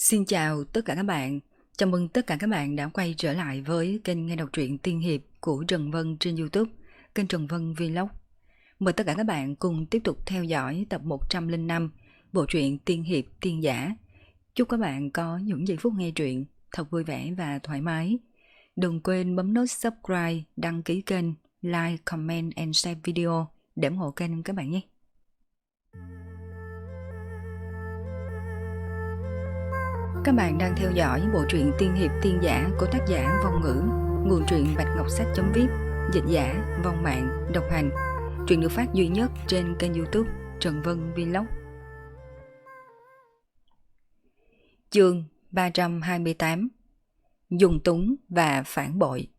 Xin chào tất cả các bạn. Chào mừng tất cả các bạn đã quay trở lại với kênh nghe đọc truyện tiên hiệp của Trần Vân trên YouTube, kênh Trần Vân Vlog. Mời tất cả các bạn cùng tiếp tục theo dõi tập 105 bộ truyện tiên hiệp tiên giả. Chúc các bạn có những giây phút nghe truyện thật vui vẻ và thoải mái. Đừng quên bấm nút subscribe, đăng ký kênh, like, comment and share video để ủng hộ kênh các bạn nhé. Các bạn đang theo dõi bộ truyện tiên hiệp tiên giả của tác giả Vong Ngữ, nguồn truyện Bạch Ngọc Sách.vip, dịch giả Vong Mạng, độc hành. Truyện được phát duy nhất trên kênh YouTube Trần Vân Vlog. Chương 328: Dung túng và phản bội.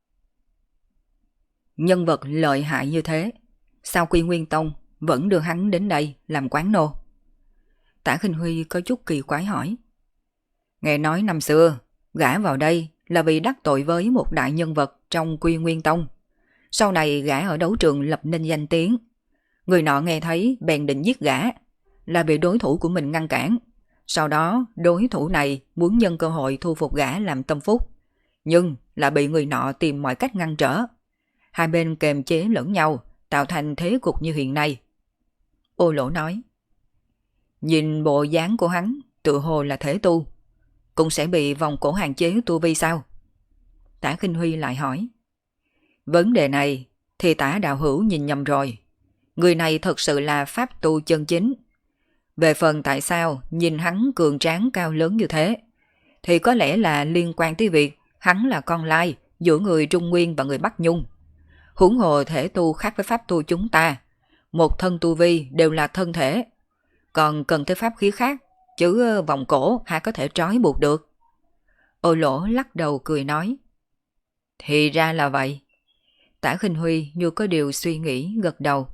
Nhân vật lợi hại như thế, sao Quy Nguyên Tông vẫn đưa hắn đến đây làm quán nô? Tả Khinh Huy có chút kỳ quái hỏi. Nghe nói năm xưa, gã vào đây là vì đắc tội với một đại nhân vật trong Quy Nguyên Tông. Sau này gã ở đấu trường lập nên danh tiếng. Người nọ nghe thấy bèn định giết gã, là bị đối thủ của mình ngăn cản. Sau đó đối thủ này muốn nhân cơ hội thu phục gã làm tâm phúc, nhưng là bị người nọ tìm mọi cách ngăn trở. Hai bên kềm chế lẫn nhau, tạo thành thế cục như hiện nay. Ô Lỗ nói. Nhìn bộ dáng của hắn tự hồ là thể tu, cũng sẽ bị vòng cổ hạn chế tu vi sao? Tả Khinh Huy lại hỏi. Vấn đề này thì Tả đạo hữu nhìn nhầm rồi. Người này thật sự là pháp tu chân chính. Về phần tại sao nhìn hắn cường tráng cao lớn như thế, thì có lẽ là liên quan tới việc hắn là con lai giữa người Trung Nguyên và người Bắc Nhung. Huống hồ thể tu khác với pháp tu chúng ta, một thân tu vi đều là thân thể, còn cần tới pháp khí khác, chứ vòng cổ hả có thể trói buộc được. Ô Lỗ lắc đầu cười nói. Thì ra là vậy. Tả Khinh Huy như có điều suy nghĩ gật đầu.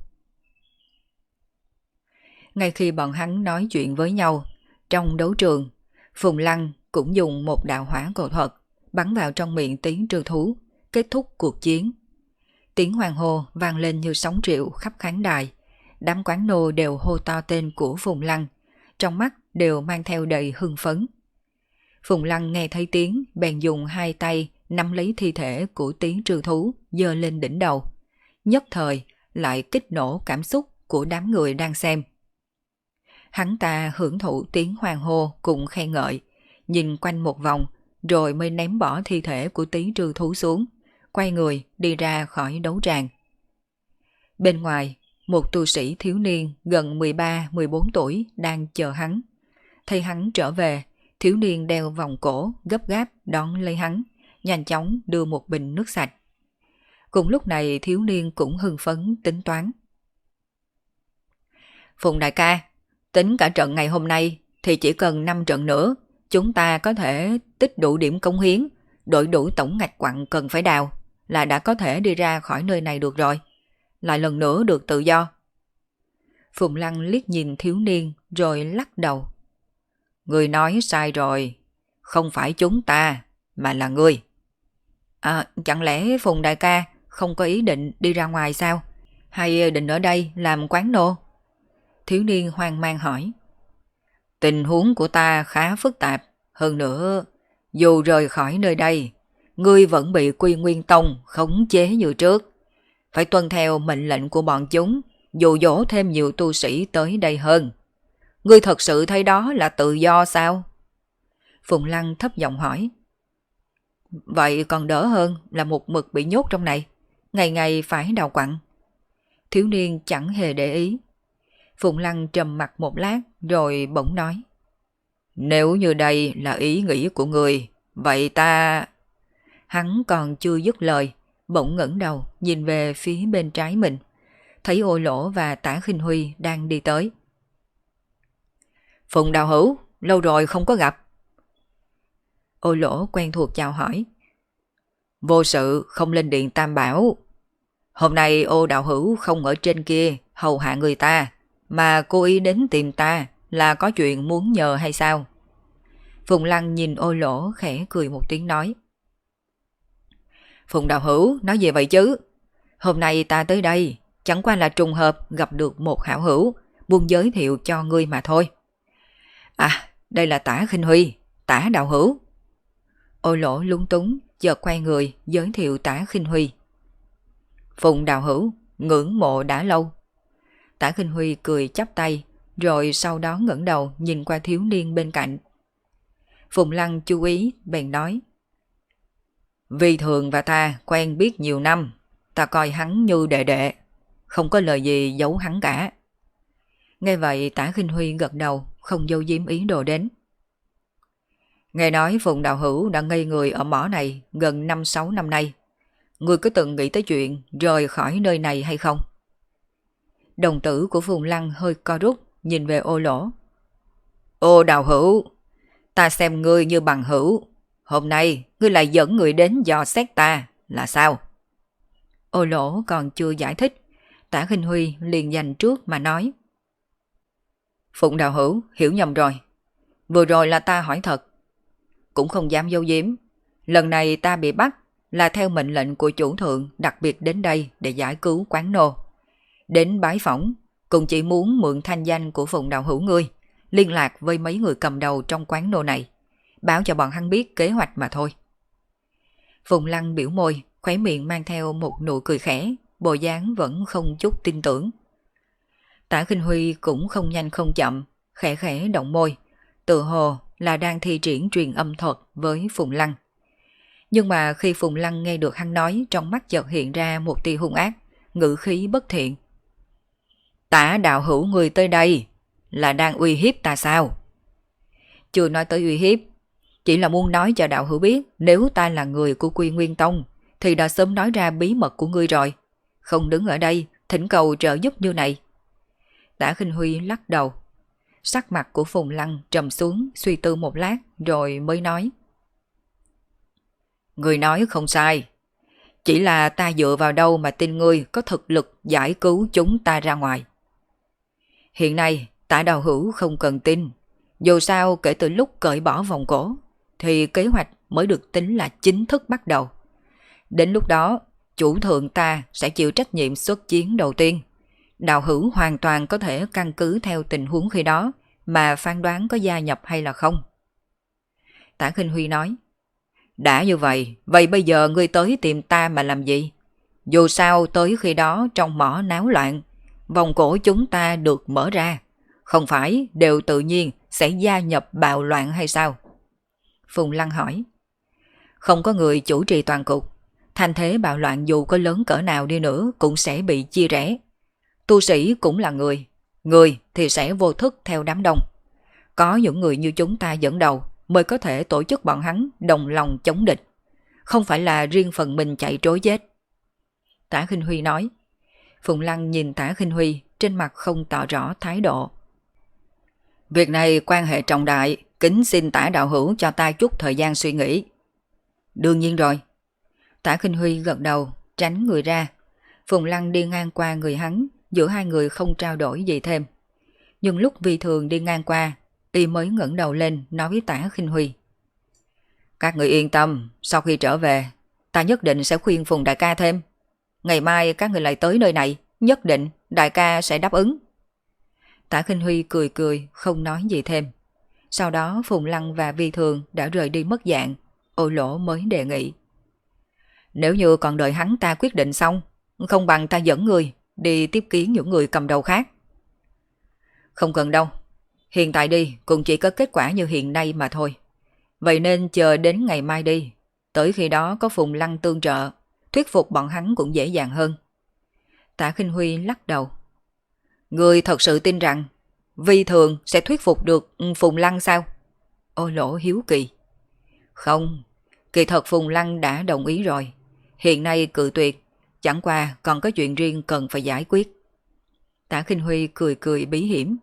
Ngay khi bọn hắn nói chuyện với nhau, trong đấu trường, Phùng Lăng cũng dùng một đạo hỏa cầu thuật bắn vào trong miệng Tiến Trư Thú, kết thúc cuộc chiến. Tiếng hoan hô vang lên như sóng triệu khắp khán đài. Đám quán nô đều hô to tên của Phùng Lăng, trong mắt đều mang theo đầy hưng phấn. Phùng Lăng nghe thấy tiếng bèn dùng hai tay nắm lấy thi thể của Tiến Trư Thú giơ lên đỉnh đầu, nhất thời lại kích nổ cảm xúc của đám người đang xem. Hắn ta hưởng thụ tiếng hoan hô cùng khen ngợi, nhìn quanh một vòng rồi mới ném bỏ thi thể của Tiến Trư Thú xuống, quay người đi ra khỏi đấu tràng. Bên ngoài, một tu sĩ thiếu niên gần 13-14 tuổi đang chờ hắn. Thấy hắn trở về, thiếu niên đeo vòng cổ gấp gáp đón lấy hắn, nhanh chóng đưa một bình nước sạch. Cùng lúc này thiếu niên cũng hưng phấn tính toán. Phùng đại ca, tính cả trận ngày hôm nay thì chỉ cần 5 trận nữa, chúng ta có thể tích đủ điểm cống hiến, đổi đủ tổng ngạch quặng cần phải đào, là đã có thể đi ra khỏi nơi này được rồi. Lại lần nữa được tự do. Phùng Lăng liếc nhìn thiếu niên rồi lắc đầu. Người nói sai rồi, không phải chúng ta, mà là ngươi. Chẳng lẽ Phùng đại ca không có ý định đi ra ngoài sao? Hay định ở đây làm quán nô? Thiếu niên hoang mang hỏi. Tình huống của ta khá phức tạp, hơn nữa, dù rời khỏi nơi đây, ngươi vẫn bị Quy Nguyên Tông khống chế như trước. Phải tuân theo mệnh lệnh của bọn chúng, dụ dỗ thêm nhiều tu sĩ tới đây hơn. Ngươi thật sự thấy đó là tự do sao? Phùng Lăng thấp giọng hỏi. Vậy còn đỡ hơn là một mực bị nhốt trong này, ngày ngày phải đào quặng. Thiếu niên chẳng hề để ý. Phùng Lăng trầm mặt một lát rồi bỗng nói. Nếu như đây là ý nghĩ của người, vậy ta... Hắn còn chưa dứt lời, bỗng ngẩng đầu nhìn về phía bên trái mình, thấy Ô Lỗ và Tả Khinh Huy đang đi tới. Phùng đạo hữu, lâu rồi không có gặp. Ô Lỗ quen thuộc chào hỏi. Vô sự không lên điện Tam Bảo. Hôm nay Ô đạo hữu không ở trên kia hầu hạ người ta, mà cố ý đến tìm ta là có chuyện muốn nhờ hay sao? Phùng Lăng nhìn Ô Lỗ khẽ cười một tiếng nói. Phùng đạo hữu nói gì vậy chứ? Hôm nay ta tới đây chẳng qua là trùng hợp gặp được một hảo hữu, muốn giới thiệu cho ngươi mà thôi. À, đây là Tả Khinh Huy, Tả đạo hữu. Ô Lỗ lúng túng, chợt quay người giới thiệu Tả Khinh Huy. Phùng đạo hữu, ngưỡng mộ đã lâu. Tả Khinh Huy cười chắp tay, rồi sau đó ngẩng đầu nhìn qua thiếu niên bên cạnh. Phùng Lăng chú ý, bèn nói. Vi Thường và ta quen biết nhiều năm, ta coi hắn như đệ đệ, không có lời gì giấu hắn cả. Nghe vậy Tả Khinh Huy gật đầu, không giấu giếm ý đồ đến. Nghe nói Phùng đạo hữu đã ngây người ở mỏ này gần 5-6 năm nay. Ngươi có từng nghĩ tới chuyện rời khỏi nơi này hay không? Đồng tử của Phùng Lăng hơi co rút, nhìn về Ô Lỗ. Ô đạo hữu, ta xem ngươi như bằng hữu. Hôm nay ngươi lại dẫn người đến dò xét ta, là sao? Ô Lỗ còn chưa giải thích, Tả Khinh Huy liền giành trước mà nói. Phùng đạo hữu hiểu nhầm rồi. Vừa rồi là ta hỏi thật. Cũng không dám giấu giếm. Lần này ta bị bắt là theo mệnh lệnh của chủ thượng đặc biệt đến đây để giải cứu quán nô. Đến bái phỏng, cũng chỉ muốn mượn thanh danh của Phùng đạo hữu ngươi, liên lạc với mấy người cầm đầu trong quán nô này, báo cho bọn hắn biết kế hoạch mà thôi. Phùng Lăng biểu môi, khóe miệng mang theo một nụ cười khẽ, bộ dáng vẫn không chút tin tưởng. Tả Khinh Huy cũng không nhanh không chậm, khẽ khẽ động môi, tự hồ là đang thi triển truyền âm thuật với Phùng Lăng. Nhưng mà khi Phùng Lăng nghe được hắn nói, trong mắt chợt hiện ra một tia hung ác, ngữ khí bất thiện. Tả đạo hữu người tới đây là đang uy hiếp ta sao? Chưa nói tới uy hiếp, chỉ là muốn nói cho đạo hữu biết nếu ta là người của Quy Nguyên Tông thì đã sớm nói ra bí mật của ngươi rồi, không đứng ở đây thỉnh cầu trợ giúp như này. Tả Khinh Huy lắc đầu. Sắc mặt của Phùng Lăng trầm xuống, suy tư một lát rồi mới nói. Ngươi nói không sai, chỉ là ta dựa vào đâu mà tin ngươi có thực lực giải cứu chúng ta ra ngoài. Hiện nay Tả đạo hữu không cần tin, dù sao kể từ lúc cởi bỏ vòng cổ thì kế hoạch mới được tính là chính thức bắt đầu. Đến lúc đó chủ thượng ta sẽ chịu trách nhiệm xuất chiến đầu tiên. Đạo hữu hoàn toàn có thể căn cứ theo tình huống khi đó mà phán đoán có gia nhập hay là không. Tả Khinh Huy nói. Đã như vậy, vậy bây giờ ngươi tới tìm ta mà làm gì? Dù sao tới khi đó trong mỏ náo loạn, vòng cổ chúng ta được mở ra, không phải đều tự nhiên sẽ gia nhập bạo loạn hay sao? Phùng Lăng hỏi. Không có người chủ trì toàn cục, thành thế bạo loạn dù có lớn cỡ nào đi nữa cũng sẽ bị chia rẽ. Tu sĩ cũng là người thì sẽ vô thức theo đám đông. Có những người như chúng ta dẫn đầu mới có thể tổ chức bọn hắn đồng lòng chống địch, không phải là riêng phần mình chạy trối chết. Tả Khinh Huy nói. Phùng Lăng nhìn Tả Khinh Huy, trên mặt không tỏ rõ thái độ. Việc này quan hệ trọng đại, kính xin Tả đạo hữu cho ta chút thời gian suy nghĩ. Đương nhiên rồi. Tả Khinh Huy gật đầu, tránh người ra. Phùng Lăng đi ngang qua người hắn, giữa hai người không trao đổi gì thêm. Nhưng lúc Vi Thường đi ngang qua, y mới ngẩng đầu lên nói với Tả Khinh Huy. Các người yên tâm, sau khi trở về, ta nhất định sẽ khuyên Phùng đại ca thêm. Ngày mai các người lại tới nơi này, nhất định đại ca sẽ đáp ứng. Tả Khinh Huy cười cười, không nói gì thêm. Sau đó Phùng Lăng và Vi Thường đã rời đi mất dạng, Ô Lỗ mới đề nghị. Nếu như còn đợi hắn ta quyết định xong, không bằng ta dẫn người đi tiếp kiến những người cầm đầu khác. Không cần đâu, hiện tại đi cũng chỉ có kết quả như hiện nay mà thôi. Vậy nên chờ đến ngày mai đi, tới khi đó có Phùng Lăng tương trợ, thuyết phục bọn hắn cũng dễ dàng hơn. Tả Khinh Huy lắc đầu. Người thật sự tin rằng Vi Thường sẽ thuyết phục được Phùng Lăng sao? Ô Lỗ hiếu kỳ. Không, kỳ thật Phùng Lăng đã đồng ý rồi. Hiện nay cự tuyệt, chẳng qua còn có chuyện riêng cần phải giải quyết. Tả Khinh Huy cười cười bí hiểm.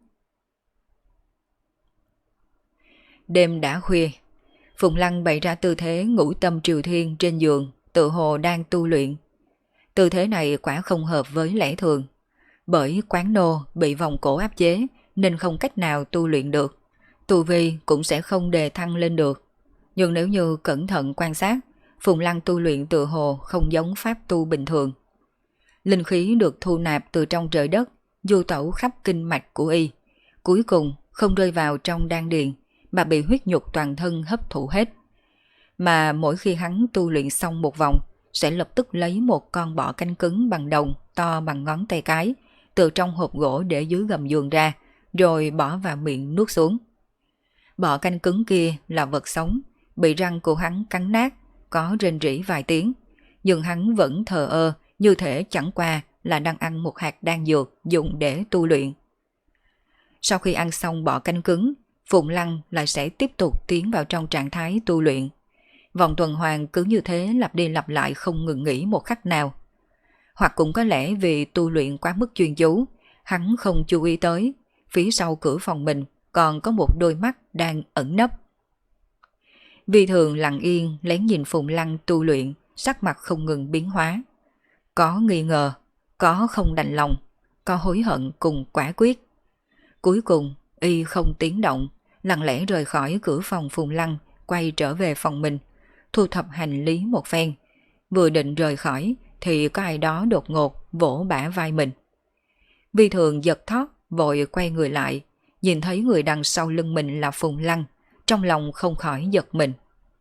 Đêm đã khuya, Phùng Lăng bày ra tư thế ngũ tâm triều thiên trên giường, tự hồ đang tu luyện. Tư thế này quả không hợp với lẽ thường, bởi quán nô bị vòng cổ áp chế nên không cách nào tu luyện được, tu vi cũng sẽ không đề thăng lên được. Nhưng nếu như cẩn thận quan sát, Phùng Lăng tu luyện tự hồ không giống pháp tu bình thường. Linh khí được thu nạp từ trong trời đất, du tẩu khắp kinh mạch của y, cuối cùng không rơi vào trong đan điền, mà bị huyết nhục toàn thân hấp thụ hết. Mà mỗi khi hắn tu luyện xong một vòng, sẽ lập tức lấy một con bọ canh cứng bằng đồng to bằng ngón tay cái, từ trong hộp gỗ để dưới gầm giường ra, rồi bỏ vào miệng nuốt xuống. Bọ canh cứng kia là vật sống, bị răng của hắn cắn nát, có rên rỉ vài tiếng, nhưng hắn vẫn thờ ơ, như thể chẳng qua là đang ăn một hạt đan dược dùng để tu luyện. Sau khi ăn xong bọ canh cứng, Phùng Lăng lại sẽ tiếp tục tiến vào trong trạng thái tu luyện. Vòng tuần hoàn cứ như thế lặp đi lặp lại không ngừng nghỉ một khắc nào. Hoặc cũng có lẽ vì tu luyện quá mức chuyên chú, hắn không chú ý tới, phía sau cửa phòng mình còn có một đôi mắt đang ẩn nấp. Vi Thường lặng yên lén nhìn Phùng Lăng tu luyện, sắc mặt không ngừng biến hóa. Có nghi ngờ, có không đành lòng, có hối hận cùng quả quyết. Cuối cùng, y không tiếng động, lặng lẽ rời khỏi cửa phòng Phùng Lăng, quay trở về phòng mình, thu thập hành lý một phen. Vừa định rời khỏi thì có ai đó đột ngột vỗ bả vai mình. Vi Thường giật thót, vội quay người lại, nhìn thấy người đằng sau lưng mình là Phùng Lăng, trong lòng không khỏi giật mình.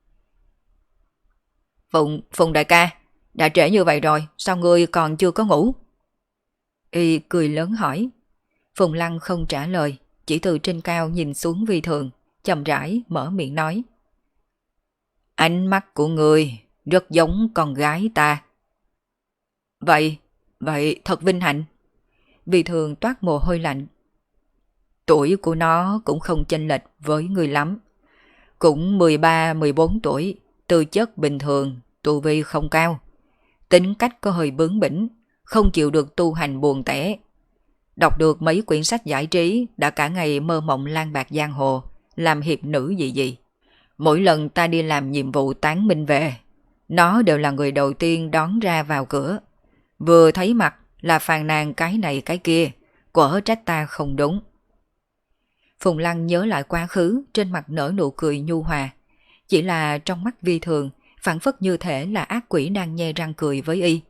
Phùng đại ca, đã trễ như vậy rồi, sao ngươi còn chưa có ngủ? Y cười lớn hỏi. Phùng Lăng không trả lời, chỉ từ trên cao nhìn xuống Vi Thường, chậm rãi mở miệng nói. Ánh mắt của ngươi rất giống con gái ta. Vậy thật vinh hạnh. Vi Thường toát mồ hôi lạnh. Tuổi của nó cũng không chênh lệch với ngươi lắm. Cũng 13-14 tuổi, tư chất bình thường, tu vi không cao. Tính cách có hơi bướng bỉnh, không chịu được tu hành buồn tẻ. Đọc được mấy quyển sách giải trí đã cả ngày mơ mộng lang bạc giang hồ, làm hiệp nữ gì. Mỗi lần ta đi làm nhiệm vụ tán minh về, nó đều là người đầu tiên đón ra vào cửa. Vừa thấy mặt là phàn nàn cái này cái kia, quở trách ta không đúng. Phùng Lăng nhớ lại quá khứ, trên mặt nở nụ cười nhu hòa. Chỉ là trong mắt Vi Thường, phản phất như thể là ác quỷ đang nhe răng cười với y.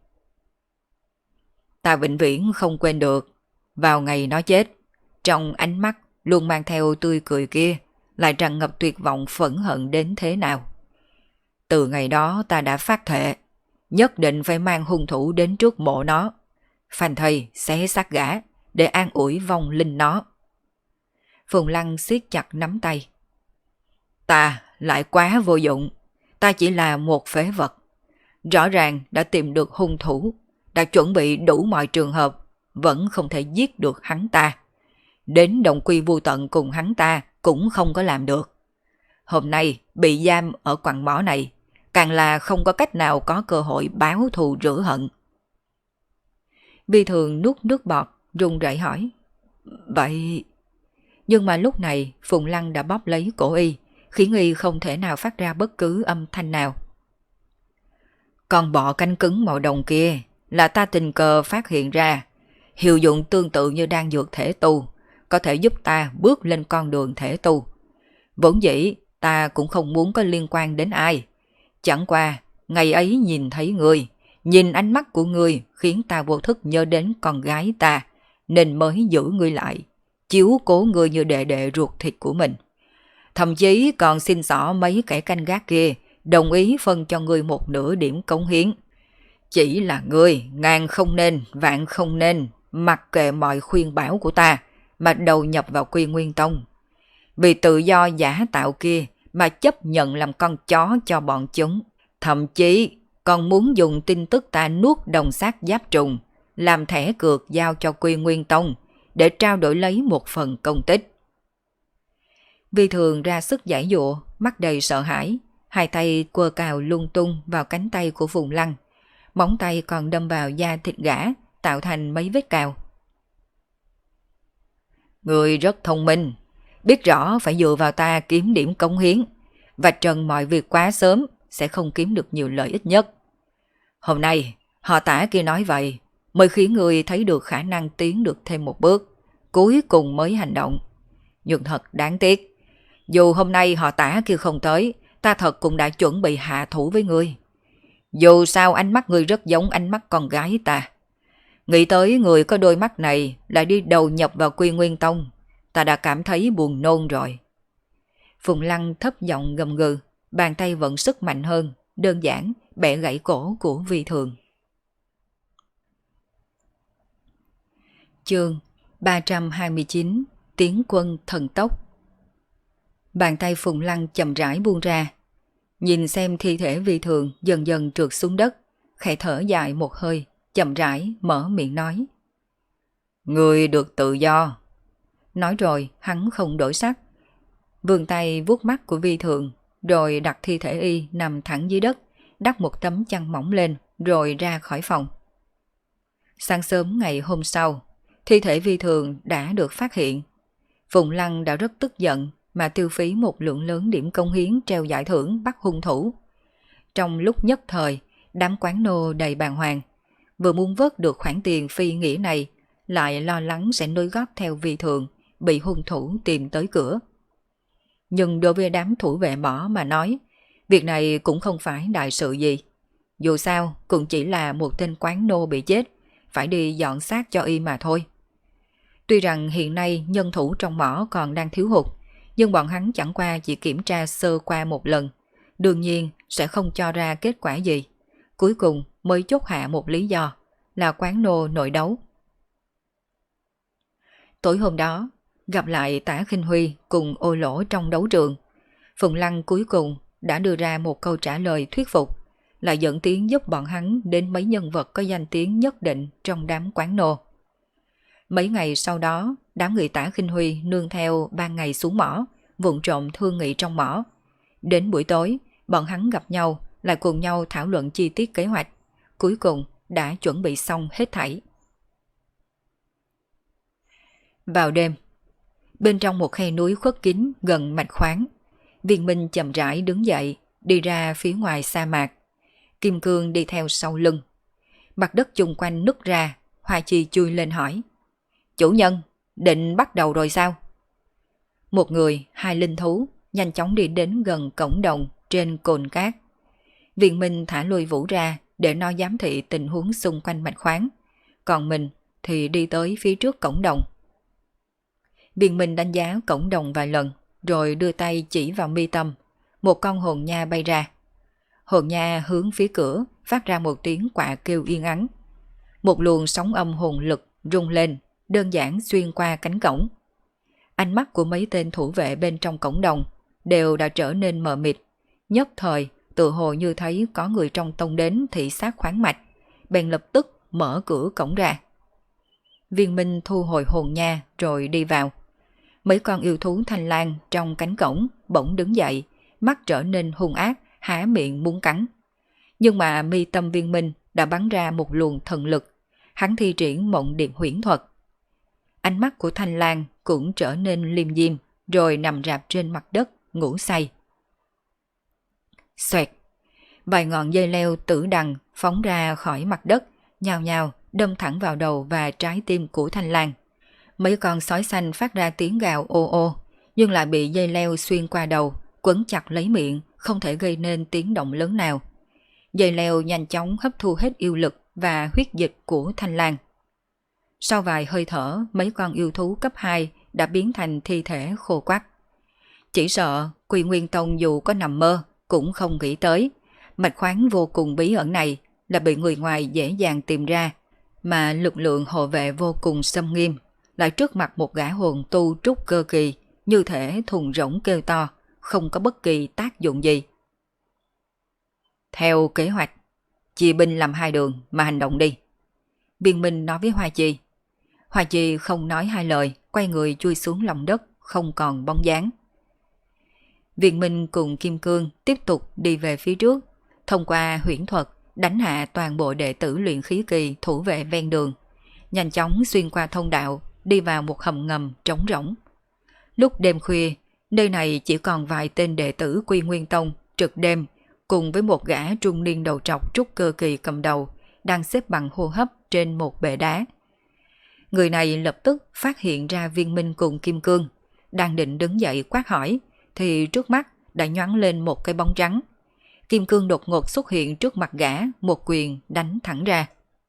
Ta vĩnh viễn không quên được, vào ngày nó chết, trong ánh mắt luôn mang theo tươi cười kia, lại tràn ngập tuyệt vọng phẫn hận đến thế nào. Từ ngày đó ta đã phát thệ, nhất định phải mang hung thủ đến trước mộ nó, phanh thây xé xác gã để an ủi vong linh nó. Phùng Lăng siết chặt nắm tay. Ta lại quá vô dụng, ta chỉ là một phế vật. Rõ ràng đã tìm được hung thủ, đã chuẩn bị đủ mọi trường hợp, vẫn không thể giết được hắn ta. Đến đồng quy vu tận cùng hắn ta cũng không có làm được. Hôm nay bị giam ở quặng mỏ này, càng là không có cách nào có cơ hội báo thù rửa hận. Vi Thường nuốt nước bọt, run rẩy hỏi. Vậy... Nhưng mà lúc này Phùng Lăng đã bóp lấy cổ y, khiến y không thể nào phát ra bất cứ âm thanh nào. Con bọ cánh cứng màu đồng kia là ta tình cờ phát hiện ra, hiệu dụng tương tự như đan dược thể tu, có thể giúp ta bước lên con đường thể tu. Vốn dĩ ta cũng không muốn có liên quan đến ai, chẳng qua ngày ấy nhìn thấy ngươi, nhìn ánh mắt của ngươi khiến ta vô thức nhớ đến con gái ta, nên mới giữ ngươi lại, chiếu cố ngươi như đệ đệ ruột thịt của mình. Thậm chí còn xin xỏ mấy kẻ canh gác kia đồng ý phân cho ngươi một nửa điểm cống hiến. Chỉ là ngươi ngàn không nên, vạn không nên mặc kệ mọi khuyên bảo của ta mà đầu nhập vào Quy Nguyên Tông. Vì tự do giả tạo kia mà chấp nhận làm con chó cho bọn chúng. Thậm chí còn muốn dùng tin tức ta nuốt đồng xác giáp trùng, làm thẻ cược giao cho Quy Nguyên Tông để trao đổi lấy một phần công tích. Vi Thường ra sức giải dụa, mắt đầy sợ hãi, hai tay quơ cào lung tung vào cánh tay của Phùng Lăng, móng tay còn đâm vào da thịt gã, tạo thành mấy vết cào. Người rất thông minh, biết rõ phải dựa vào ta kiếm điểm cống hiến, và trần mọi việc quá sớm sẽ không kiếm được nhiều lợi ích nhất. Hôm nay họ Tả kia nói vậy, mới khiến người thấy được khả năng tiến được thêm một bước, cuối cùng mới hành động. Nhưng thật đáng tiếc, dù hôm nay họ Tả kia không tới, ta thật cũng đã chuẩn bị hạ thủ với ngươi. Dù sao ánh mắt ngươi rất giống ánh mắt con gái ta. Nghĩ tới người có đôi mắt này lại đi đầu nhập vào Quy Nguyên Tông, ta đã cảm thấy buồn nôn rồi. Phùng Lăng thấp giọng gầm gừ, bàn tay vận sức mạnh hơn, đơn giản bẻ gãy cổ của Vi Thường. Chương 329 Tiến quân thần tốc. Bàn tay Phùng Lăng chậm rãi buông ra, nhìn xem thi thể Vi Thường dần dần trượt xuống đất, khẽ thở dài một hơi, chậm rãi mở miệng nói. Người được tự do. Nói rồi hắn không đổi sắc, vươn tay vuốt mắt của Vi Thường, rồi đặt thi thể y nằm thẳng dưới đất, đắp một tấm chăn mỏng lên, rồi ra khỏi phòng. Sáng sớm ngày hôm sau, thi thể Vi Thường đã được phát hiện. Phùng Lăng đã rất tức giận mà tiêu phí một lượng lớn điểm công hiến treo giải thưởng bắt hung thủ. Trong lúc nhất thời, đám quán nô đầy bàng hoàng, vừa muốn vớt được khoản tiền phi nghĩa này, lại lo lắng sẽ nối gót theo Vi Thường, bị hung thủ tìm tới cửa. Nhưng đối với đám thủ vệ mỏ mà nói, việc này cũng không phải đại sự gì. Dù sao cũng chỉ là một tên quán nô bị chết, phải đi dọn xác cho y mà thôi. Tuy rằng hiện nay nhân thủ trong mỏ còn đang thiếu hụt, nhưng bọn hắn chẳng qua chỉ kiểm tra sơ qua một lần, đương nhiên sẽ không cho ra kết quả gì. Cuối cùng mới chốt hạ một lý do, là quán nô nội đấu. Tối hôm đó, gặp lại Tả Khinh Huy cùng Ô Lỗ trong đấu trường, Phùng Lăng cuối cùng đã đưa ra một câu trả lời thuyết phục, lại dẫn tiếng giúp bọn hắn đến mấy nhân vật có danh tiếng nhất định trong đám quán nô. Mấy ngày sau đó, đám người Tả Khinh Huy nương theo ban ngày xuống mỏ, vụng trộm thương nghị trong mỏ. Đến buổi tối, bọn hắn gặp nhau, lại cùng nhau thảo luận chi tiết kế hoạch. Cuối cùng đã chuẩn bị xong hết thảy. Vào đêm, bên trong một khe núi khuất kín gần mạch khoáng, Viên Minh chậm rãi đứng dậy, đi ra phía ngoài sa mạc. Kim Cương đi theo sau lưng. Mặt đất chung quanh nứt ra, Hoa Chi chui lên hỏi. Chủ nhân, định bắt đầu rồi sao? Một người, hai linh thú, nhanh chóng đi đến gần cổng đồng trên cồn cát. Viên Minh thả lôi vũ ra để nó giám thị tình huống xung quanh mạch khoáng. Còn mình thì đi tới phía trước cổng đồng. Viên Minh đánh giá cổng đồng vài lần, rồi đưa tay chỉ vào mi tâm. Một con hồn nha bay ra. Hồn nha hướng phía cửa, phát ra một tiếng quạ kêu yên ắng. Một luồng sóng âm hồn lực rung lên, đơn giản xuyên qua cánh cổng. Ánh mắt của mấy tên thủ vệ bên trong cổng đồng đều đã trở nên mờ mịt. Nhất thời, tự hồ như thấy có người trong tông đến thị sát khoáng mạch, bèn lập tức mở cửa cổng ra. Viên Minh thu hồi hồn nha rồi đi vào. Mấy con yêu thú thanh lang trong cánh cổng bỗng đứng dậy, mắt trở nên hung ác, há miệng muốn cắn. Nhưng mà mi tâm Viên Minh đã bắn ra một luồng thần lực, hắn thi triển mộng điệp huyễn thuật. Ánh mắt của thanh lang cũng trở nên liêm diêm, rồi nằm rạp trên mặt đất, ngủ say. Xoẹt! Vài ngọn dây leo tử đằng phóng ra khỏi mặt đất, nhào nhào đâm thẳng vào đầu và trái tim của thanh lang. Mấy con sói xanh phát ra tiếng gào ô ô, nhưng lại bị dây leo xuyên qua đầu, quấn chặt lấy miệng, không thể gây nên tiếng động lớn nào. Dây leo nhanh chóng hấp thu hết yêu lực và huyết dịch của thanh lang. Sau vài hơi thở, mấy con yêu thú cấp 2 đã biến thành thi thể khô quắt. Chỉ sợ Quy Nguyên Tông dù có nằm mơ cũng không nghĩ tới, mạch khoáng vô cùng bí ẩn này là bị người ngoài dễ dàng tìm ra, mà lực lượng hộ vệ vô cùng xâm nghiêm, lại trước mặt một gã hồn tu trúc cơ kỳ, như thể thùng rỗng kêu to, không có bất kỳ tác dụng gì. Theo kế hoạch, chia binh làm hai đường mà hành động đi. Viên Minh nói với Hoa Chi. Hoa Chi không nói hai lời, quay người chui xuống lòng đất, không còn bóng dáng. Viên Minh cùng Kim Cương tiếp tục đi về phía trước, thông qua huyễn thuật đánh hạ toàn bộ đệ tử luyện khí kỳ thủ vệ ven đường, nhanh chóng xuyên qua thông đạo, đi vào một hầm ngầm trống rỗng. Lúc đêm khuya, nơi này chỉ còn vài tên đệ tử Quy Nguyên Tông trực đêm, cùng với một gã trung niên đầu trọc trúc cơ kỳ cầm đầu, đang xếp bằng hô hấp trên một bệ đá. Người này lập tức phát hiện ra Viên Minh cùng Kim Cương, đang định đứng dậy quát hỏi, thì trước mắt đã nhoáng lên một cái bóng trắng. Kim Cương đột ngột xuất hiện trước mặt gã, một quyền đánh thẳng ra.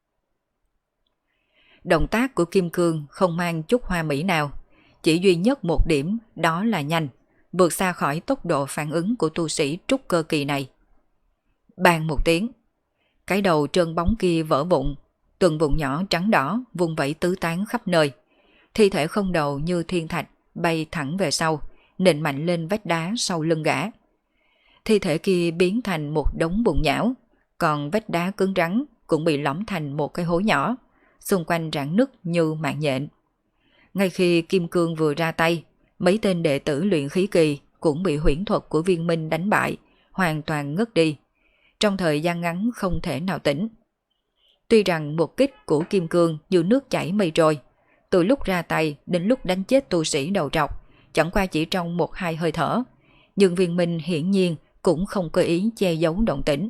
Động tác của Kim Cương không mang chút hoa mỹ nào, chỉ duy nhất một điểm đó là nhanh, vượt xa khỏi tốc độ phản ứng của tu sĩ trúc cơ kỳ này. Bang một tiếng, cái đầu trơn bóng kia vỡ vụn, từng vụn nhỏ trắng đỏ vung vẩy tứ tán khắp nơi. Thi thể không đầu như thiên thạch bay thẳng về sau, nện mạnh lên vách đá sau lưng gã. Thi thể kia biến thành một đống bùn nhão, còn vách đá cứng rắn cũng bị lõm thành một cái hố nhỏ, xung quanh rạn nứt như mạng nhện. Ngay khi Kim Cương vừa ra tay, mấy tên đệ tử luyện khí kỳ cũng bị huyễn thuật của Viên Minh đánh bại, hoàn toàn ngất đi. Trong thời gian ngắn không thể nào tỉnh. Tuy rằng một kích của Kim Cương như nước chảy mây trôi, từ lúc ra tay đến lúc đánh chết tu sĩ đầu trọc, chẳng qua chỉ trong 1-2 hơi thở, nhưng Viên Minh hiển nhiên cũng không có ý che giấu động tĩnh.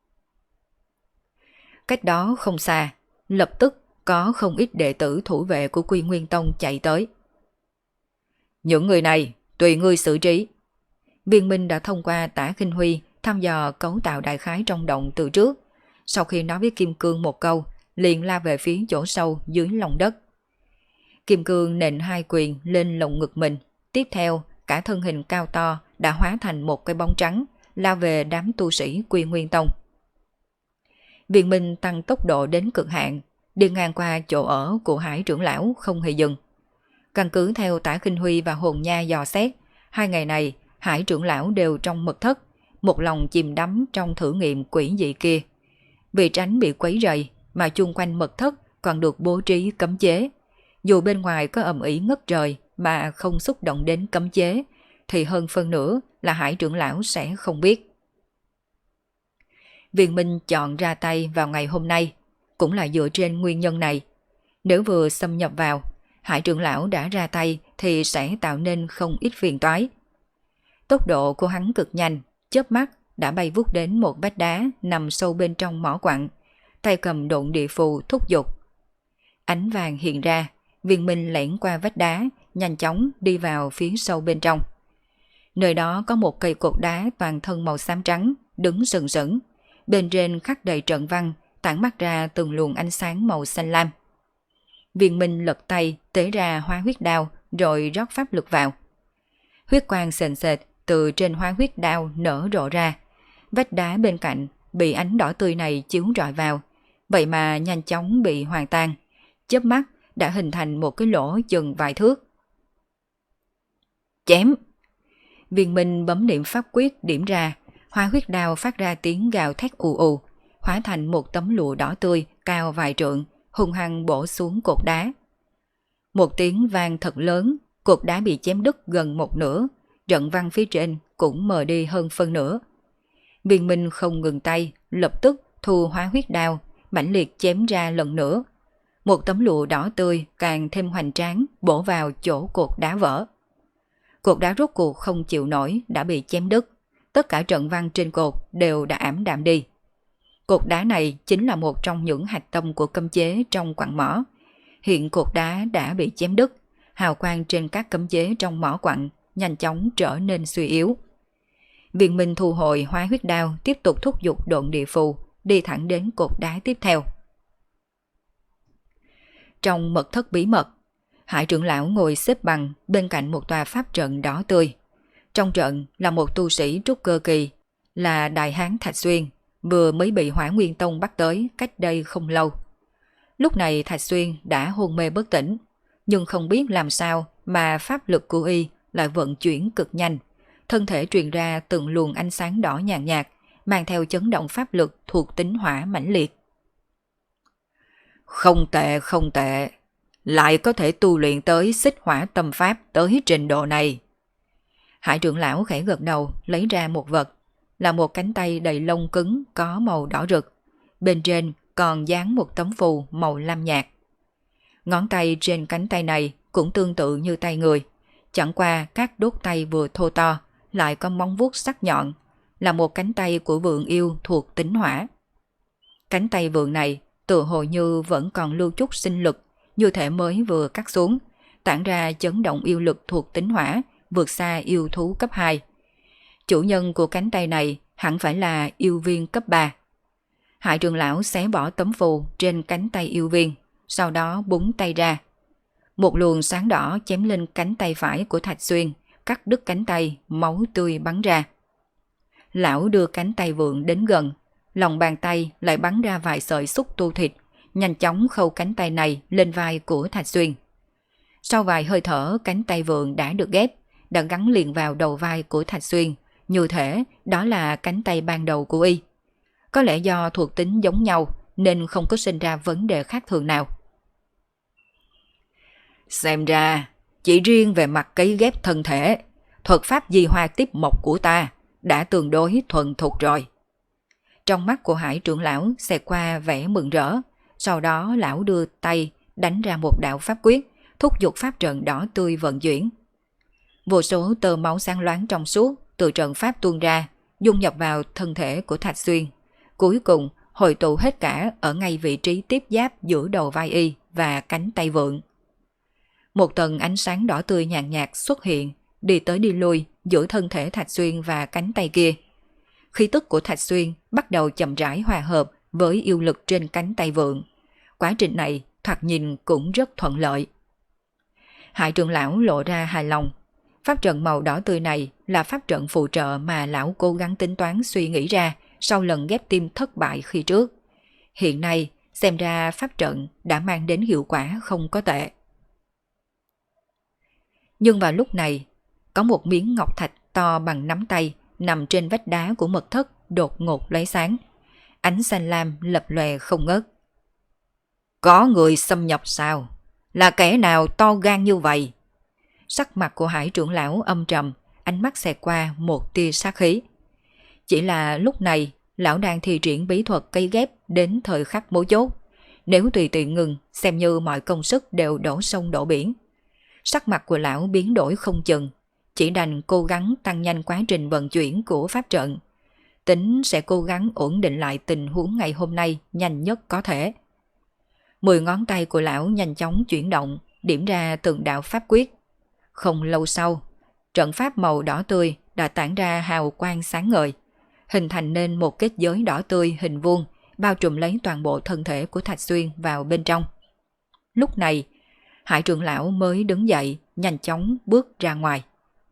Cách đó không xa, lập tức có không ít đệ tử thủ vệ của Quy Nguyên Tông chạy tới. Những người này tùy ngươi xử trí. Viên Minh đã thông qua Tả Khinh Huy thăm dò cấu tạo đại khái trong động từ trước. Sau khi nói với Kim Cương một câu, liền la về phía chỗ sâu dưới lòng đất. Kim Cương nện 2 quyền lên lồng ngực mình. Tiếp theo, cả thân hình cao to đã hóa thành một cái bóng trắng, lao về đám tu sĩ Quy Nguyên Tông. Viên Minh tăng tốc độ đến cực hạn, đi ngang qua chỗ ở của Hải trưởng lão không hề dừng. Căn cứ theo Tả Khinh Huy và Hồn Nha dò xét, 2 ngày này Hải trưởng lão đều trong mật thất, một lòng chìm đắm trong thử nghiệm quỷ dị kia. Vì tránh bị quấy rầy mà chung quanh mật thất còn được bố trí cấm chế. Dù bên ngoài có ầm ĩ ngất trời mà không xúc động đến cấm chế, thì hơn phân nửa là Hải trưởng lão sẽ không biết. Viên Minh chọn ra tay vào ngày hôm nay, cũng là dựa trên nguyên nhân này. Nếu vừa xâm nhập vào, Hải trưởng lão đã ra tay thì sẽ tạo nên không ít phiền toái. Tốc độ của hắn cực nhanh, chớp mắt đã bay vút đến một vách đá nằm sâu bên trong mỏ quặng, tay cầm độn địa phù thúc giục. Ánh vàng hiện ra, Viên Minh lẻn qua vách đá, nhanh chóng đi vào phía sâu bên trong. Nơi đó có một cây cột đá toàn thân màu xám trắng, đứng sừng sững. Bên trên khắc đầy trận văn, tản mắt ra từng luồng ánh sáng màu xanh lam. Viên Minh lật tay, tế ra hóa huyết đao, rồi rót pháp lực vào. Huyết quang sền sệt từ trên hóa huyết đao nở rộ ra. Vách đá bên cạnh bị ánh đỏ tươi này chiếu rọi vào, vậy mà nhanh chóng bị hòa tan. Chớp mắt đã hình thành một cái lỗ chừng vài thước. Chém! Viên Minh bấm niệm pháp quyết điểm ra, hóa huyết đao phát ra tiếng gào thét ù ù, hóa thành một tấm lụa đỏ tươi cao vài trượng, hung hăng bổ xuống cột đá. Một tiếng vang thật lớn, cột đá bị chém đứt gần một nửa, trận văn phía trên cũng mờ đi hơn phân nửa. Viên Minh không ngừng tay, lập tức thu hóa huyết đao, mãnh liệt chém ra lần nữa. Một tấm lụa đỏ tươi càng thêm hoành tráng bổ vào chỗ cột đá vỡ. Cột đá rốt cuộc không chịu nổi đã bị chém đứt, tất cả trận văn trên cột đều đã ảm đạm đi. Cột đá này chính là một trong những hạch tâm của cấm chế trong quặng mỏ. Hiện cột đá đã bị chém đứt, hào quang trên các cấm chế trong mỏ quặng nhanh chóng trở nên suy yếu. Viên Minh thu hồi hóa huyết đao, tiếp tục thúc giục độn địa phù, đi thẳng đến cột đá tiếp theo. Trong mật thất bí mật, Hải trưởng lão ngồi xếp bằng bên cạnh một tòa pháp trận đỏ tươi. Trong trận là một tu sĩ trúc cơ kỳ, là Đại Hán Thạch Xuyên, vừa mới bị Hỏa Nguyên Tông bắt tới cách đây không lâu. Lúc này Thạch Xuyên đã hôn mê bất tỉnh, nhưng không biết làm sao mà pháp lực của y lại vận chuyển cực nhanh. Thân thể truyền ra từng luồng ánh sáng đỏ nhàn nhạt, mang theo chấn động pháp lực thuộc tính hỏa mãnh liệt. Không tệ, không tệ, lại có thể tu luyện tới xích hỏa tâm pháp tới trình độ này. Hải trưởng lão khẽ gật đầu, lấy ra một vật, là một cánh tay đầy lông cứng có màu đỏ rực. Bên trên còn dán một tấm phù màu lam nhạt. Ngón tay trên cánh tay này cũng tương tự như tay người, chẳng qua các đốt tay vừa thô to, lại có móng vuốt sắc nhọn, là một cánh tay của vượn yêu thuộc tính hỏa. Cánh tay vượn này tự hồ như vẫn còn lưu chút sinh lực, như thể mới vừa cắt xuống, tản ra chấn động yêu lực thuộc tính hỏa, vượt xa yêu thú cấp 2. Chủ nhân của cánh tay này hẳn phải là yêu viên cấp 3. Hải trưởng lão xé bỏ tấm phù trên cánh tay yêu viên, sau đó búng tay ra. Một luồng sáng đỏ chém lên cánh tay phải của Thạch Xuyên, cắt đứt cánh tay, máu tươi bắn ra. Lão đưa cánh tay vượng đến gần, lòng bàn tay lại bắn ra vài sợi xúc tu thịt, nhanh chóng khâu cánh tay này lên vai của Thạch Xuyên. Sau vài hơi thở, cánh tay vượng đã được ghép, đã gắn liền vào đầu vai của Thạch Xuyên, như thể đó là cánh tay ban đầu của y. Có lẽ do thuộc tính giống nhau nên không có sinh ra vấn đề khác thường nào. Xem ra, chỉ riêng về mặt cấy ghép thân thể, thuật pháp di hoa tiếp mộc của ta đã tương đối thuần thục rồi. Trong mắt của Hải trưởng lão xẹt qua vẻ mừng rỡ, sau đó lão đưa tay đánh ra một đạo pháp quyết, thúc giục pháp trận đỏ tươi vận chuyển. Vô số tơ máu sáng loáng trong suốt từ trận pháp tuôn ra, dung nhập vào thân thể của Thạch Xuyên. Cuối cùng hội tụ hết cả ở ngay vị trí tiếp giáp giữa đầu vai y và cánh tay vượng. Một tầng ánh sáng đỏ tươi nhàn nhạt xuất hiện, đi tới đi lui giữa thân thể Thạch Xuyên và cánh tay kia. Khí tức của Thạch Xuyên bắt đầu chậm rãi hòa hợp với yêu lực trên cánh tay vượng. Quá trình này thoạt nhìn cũng rất thuận lợi. Hải trưởng lão lộ ra hài lòng. Pháp trận màu đỏ tươi này là pháp trận phụ trợ mà lão cố gắng tính toán suy nghĩ ra sau lần ghép tim thất bại khi trước. Hiện nay xem ra pháp trận đã mang đến hiệu quả không có tệ. Nhưng vào lúc này, có một miếng ngọc thạch to bằng nắm tay nằm trên vách đá của mật thất đột ngột lóe sáng. Ánh xanh lam lập lòe không ngớt. Có người xâm nhập sao? Là kẻ nào to gan như vậy? Sắc mặt của Hải trưởng lão âm trầm, ánh mắt xẹt qua một tia sát khí. Chỉ là lúc này, lão đang thi triển bí thuật cấy ghép đến thời khắc mấu chốt. Nếu tùy tiện ngừng, xem như mọi công sức đều đổ sông đổ biển. Sắc mặt của lão biến đổi không chừng, chỉ đành cố gắng tăng nhanh quá trình vận chuyển của pháp trận. Tính sẽ cố gắng ổn định lại tình huống ngày hôm nay nhanh nhất có thể. 10 ngón tay của lão nhanh chóng chuyển động, điểm ra từng đạo pháp quyết. Không lâu sau, trận pháp màu đỏ tươi đã tản ra hào quang sáng ngời, hình thành nên một kết giới đỏ tươi hình vuông, bao trùm lấy toàn bộ thân thể của Thạch Xuyên vào bên trong. Lúc này, Hải trưởng lão mới đứng dậy, nhanh chóng bước ra ngoài.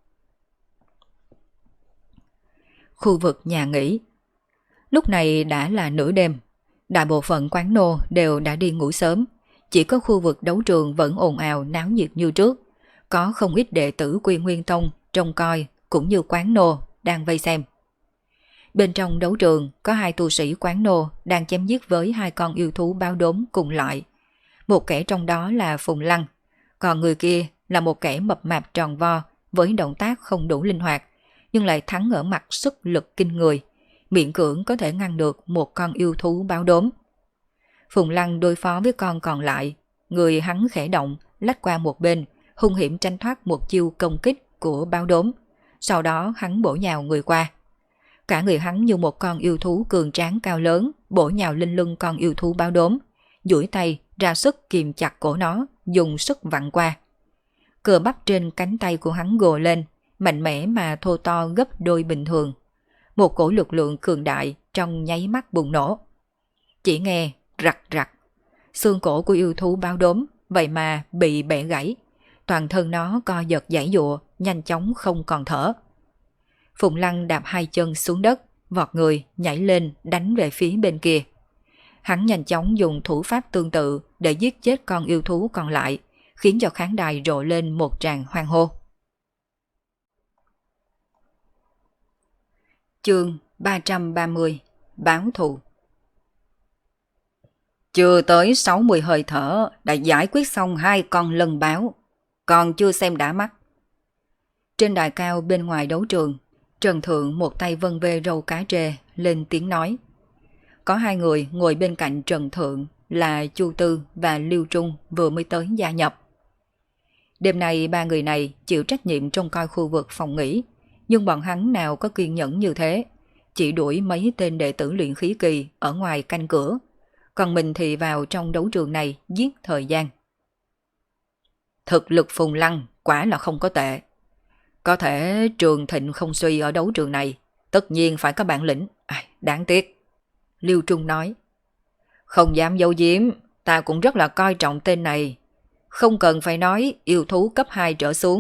Khu vực nhà nghỉ. Lúc này đã là nửa đêm, đại bộ phận quán nô đều đã đi ngủ sớm, chỉ có khu vực đấu trường vẫn ồn ào náo nhiệt như trước. Có không ít đệ tử Quy Nguyên Tông trông coi cũng như quán nô đang vây xem. Bên trong đấu trường có 2 tu sĩ quán nô đang chém giết với 2 con yêu thú báo đốm cùng loại. Một kẻ trong đó là Phùng Lăng, còn người kia là một kẻ mập mạp tròn vo với động tác không đủ linh hoạt, nhưng lại thắng ở mặt sức lực kinh người, miễn cưỡng có thể ngăn được một con yêu thú báo đốm. Phùng Lăng đối phó với con còn lại, người hắn khẽ động, lách qua một bên, hung hiểm tranh thoát một chiêu công kích của báo đốm. Sau đó hắn bổ nhào người qua. Cả người hắn như một con yêu thú cường tráng cao lớn, bổ nhào lên lưng con yêu thú báo đốm, duỗi tay ra sức kìm chặt cổ nó, dùng sức vặn qua. Cơ bắp trên cánh tay của hắn gồ lên, mạnh mẽ mà thô to gấp đôi bình thường. Một cổ lực lượng cường đại trong nháy mắt bùng nổ. Chỉ nghe rặt rặt, xương cổ của yêu thú báo đốm vậy mà bị bẻ gãy. Toàn thân nó co giật giãy giụa, nhanh chóng không còn thở. Phùng Lăng đạp 2 chân xuống đất, vọt người nhảy lên đánh về phía bên kia. Hắn nhanh chóng dùng thủ pháp tương tự để giết chết con yêu thú còn lại, khiến cho khán đài rộ lên một tràng hoan hô. Chương 330: Báo thù. Chưa tới 60 hơi thở đã giải quyết xong 2 con lân báo, còn chưa xem đã mắt. Trên đài cao bên ngoài đấu trường, Trần Thượng một tay vân vê râu cá trê lên tiếng nói. Có 2 người ngồi bên cạnh Trần Thượng là Chu Tư và Liêu Trung vừa mới tới gia nhập. Đêm nay 3 người này chịu trách nhiệm trông coi khu vực phòng nghỉ, nhưng bọn hắn nào có kiên nhẫn như thế, chỉ đuổi mấy tên đệ tử luyện khí kỳ ở ngoài canh cửa, còn mình thì vào trong đấu trường này giết thời gian. Thực lực Phùng Lăng quả là không có tệ. Có thể trường thịnh không suy ở đấu trường này, tất nhiên phải có bản lĩnh. Đáng tiếc. Liêu Trung nói. Không dám giấu giếm, ta cũng rất là coi trọng tên này. Không cần phải nói yêu thú cấp 2 trở xuống,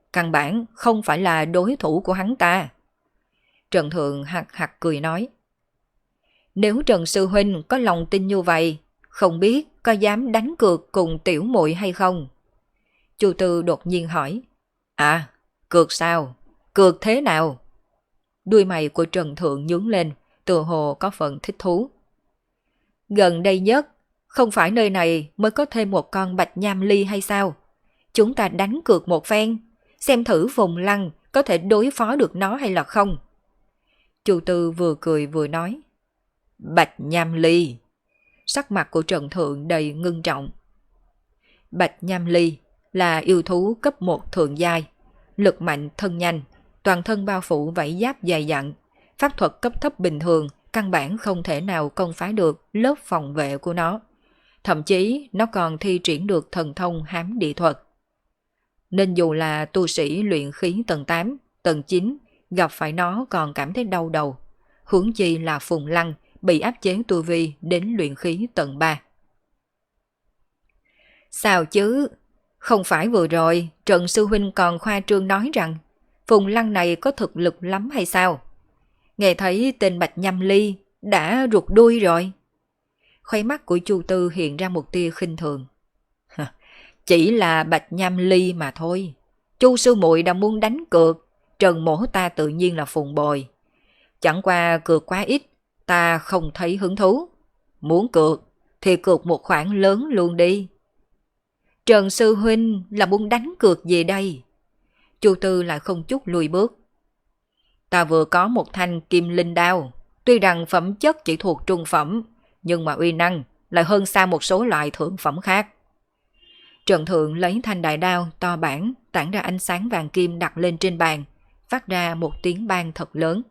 căn bản không phải là đối thủ của hắn ta. Trần Thượng hạc hạc cười nói. Nếu Trần Sư Huynh có lòng tin như vậy, không biết có dám đánh cược cùng tiểu muội hay không? Chu Tư đột nhiên hỏi. À, cược sao? Cược thế nào? Đuôi mày của Trần Thượng nhướng lên, tựa hồ có phần thích thú. Gần đây nhất, không phải nơi này mới có thêm một con bạch nham ly hay sao? Chúng ta đánh cược một phen, xem thử Phùng Lăng có thể đối phó được nó hay là không. Chu Tư vừa cười vừa nói. Bạch nham ly. Sắc mặt của Trần Thượng đầy ngưng trọng. Bạch nham ly là yêu thú cấp 1 thượng giai, lực mạnh thân nhanh, toàn thân bao phủ vảy giáp dày dặn, pháp thuật cấp thấp bình thường căn bản không thể nào công phá được lớp phòng vệ của nó. Thậm chí nó còn thi triển được thần thông hám địa thuật. Nên dù là tu sĩ luyện khí tầng 8, tầng 9 gặp phải nó còn cảm thấy đau đầu. Huống chi là Phùng Lăng bị áp chế tu vi đến luyện khí tầng 3. Sao chứ? Không phải vừa rồi Trần Sư Huynh còn khoa trương nói rằng Phùng Lăng này có thực lực lắm hay sao? Nghe thấy tên Bạch Nhâm Ly đã rụt đuôi rồi. Khóe mắt của Chu Tư hiện ra một tia khinh thường. Chỉ là Bạch Nhâm Ly mà thôi. Chu sư muội đã muốn đánh cược, Trần mỗ ta tự nhiên là phùng bồi. Chẳng qua cược quá ít, ta không thấy hứng thú. Muốn cược thì cược một khoản lớn luôn đi. Trần sư huynh là muốn đánh cược gì đây? Chu Tư lại không chút lùi bước. Ta vừa có một thanh kim linh đao, tuy rằng phẩm chất chỉ thuộc trung phẩm, nhưng mà uy năng lại hơn xa một số loại thượng phẩm khác. Trần Thượng lấy thanh đại đao to bản tản ra ánh sáng vàng kim đặt lên trên bàn, phát ra một tiếng bang thật lớn.